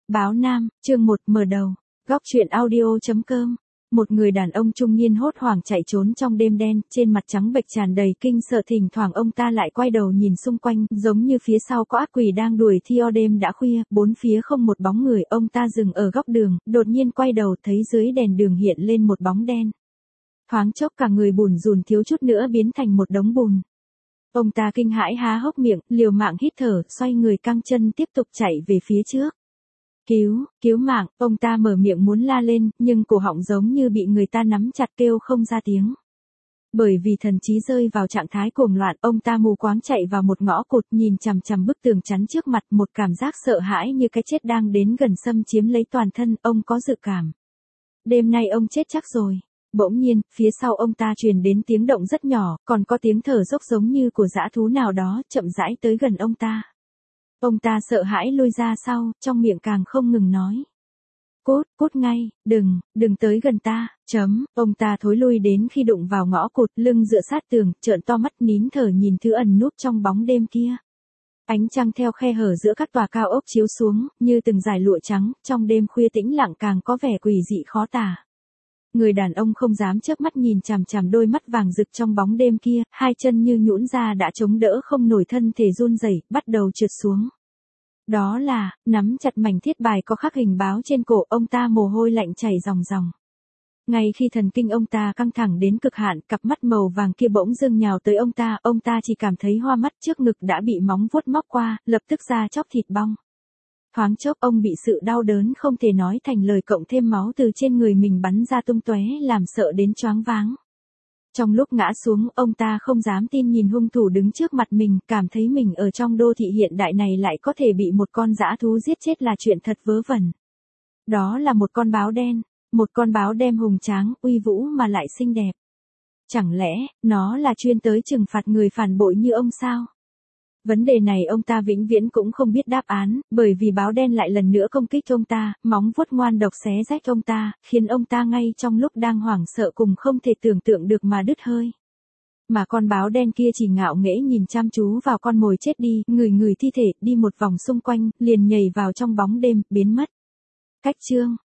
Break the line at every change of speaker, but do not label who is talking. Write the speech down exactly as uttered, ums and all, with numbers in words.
Báo Nam, chương một mở đầu. Góc truyện audio chấm com. Một người đàn ông trung niên hốt hoảng chạy trốn trong đêm đen, trên mặt trắng bệch tràn đầy kinh sợ, thỉnh thoảng ông ta lại quay đầu nhìn xung quanh, giống như phía sau có ác quỷ đang đuổi theo. Đêm đã khuya, bốn phía không một bóng người, ông ta dừng ở góc đường, đột nhiên quay đầu thấy dưới đèn đường hiện lên một bóng đen. Thoáng chốc cả người bùn rùn thiếu chút nữa biến thành một đống bùn. Ông ta kinh hãi há hốc miệng, liều mạng hít thở, xoay người căng chân tiếp tục chạy về phía trước. Cứu, cứu mạng, ông ta mở miệng muốn la lên, nhưng cổ họng giống như bị người ta nắm chặt kêu không ra tiếng. Bởi vì thần trí rơi vào trạng thái cuồng loạn, ông ta mù quáng chạy vào một ngõ cụt, nhìn chằm chằm bức tường chắn trước mặt, một cảm giác sợ hãi như cái chết đang đến gần xâm chiếm lấy toàn thân, ông có dự cảm. Đêm nay ông chết chắc rồi. Bỗng nhiên, phía sau ông ta truyền đến tiếng động rất nhỏ, còn có tiếng thở dốc giống như của dã thú nào đó, chậm rãi tới gần ông ta. Ông ta sợ hãi lùi ra sau, trong miệng càng không ngừng nói. Cút, cút ngay, đừng, đừng tới gần ta, chấm, ông ta thối lui đến khi đụng vào ngõ cụt, lưng dựa sát tường, trợn to mắt nín thở nhìn thứ ẩn núp trong bóng đêm kia. Ánh trăng theo khe hở giữa các tòa cao ốc chiếu xuống, như từng dải lụa trắng, trong đêm khuya tĩnh lặng càng có vẻ quỷ dị khó tả. Người đàn ông không dám chớp mắt nhìn chằm chằm đôi mắt vàng rực trong bóng đêm kia, hai chân như nhũn ra đã chống đỡ không nổi, thân thể run rẩy, bắt đầu trượt xuống. Đó là, nắm chặt mảnh thiết bài có khắc hình báo trên cổ, ông ta mồ hôi lạnh chảy ròng ròng. Ngay khi thần kinh ông ta căng thẳng đến cực hạn, cặp mắt màu vàng kia bỗng dưng nhào tới ông ta, ông ta chỉ cảm thấy hoa mắt, trước ngực đã bị móng vuốt móc qua, lập tức da chóc thịt bong. Thoáng chốc ông bị sự đau đớn không thể nói thành lời cộng thêm máu từ trên người mình bắn ra tung tóe làm sợ đến choáng váng. Trong lúc ngã xuống, ông ta không dám tin nhìn hung thủ đứng trước mặt mình, cảm thấy mình ở trong đô thị hiện đại này lại có thể bị một con dã thú giết chết là chuyện thật vớ vẩn. Đó là một con báo đen, một con báo đen hùng tráng, uy vũ mà lại xinh đẹp. Chẳng lẽ, nó là chuyên tới trừng phạt người phản bội như ông sao? Vấn đề này ông ta vĩnh viễn cũng không biết đáp án, bởi vì báo đen lại lần nữa công kích ông ta, móng vuốt ngoan độc xé rách ông ta, khiến ông ta ngay trong lúc đang hoảng sợ cùng không thể tưởng tượng được mà đứt hơi. Mà con báo đen kia chỉ ngạo nghễ nhìn chăm chú vào con mồi chết đi, ngửi ngửi thi thể, đi một vòng xung quanh, liền nhảy vào trong bóng đêm, biến mất. Cách chương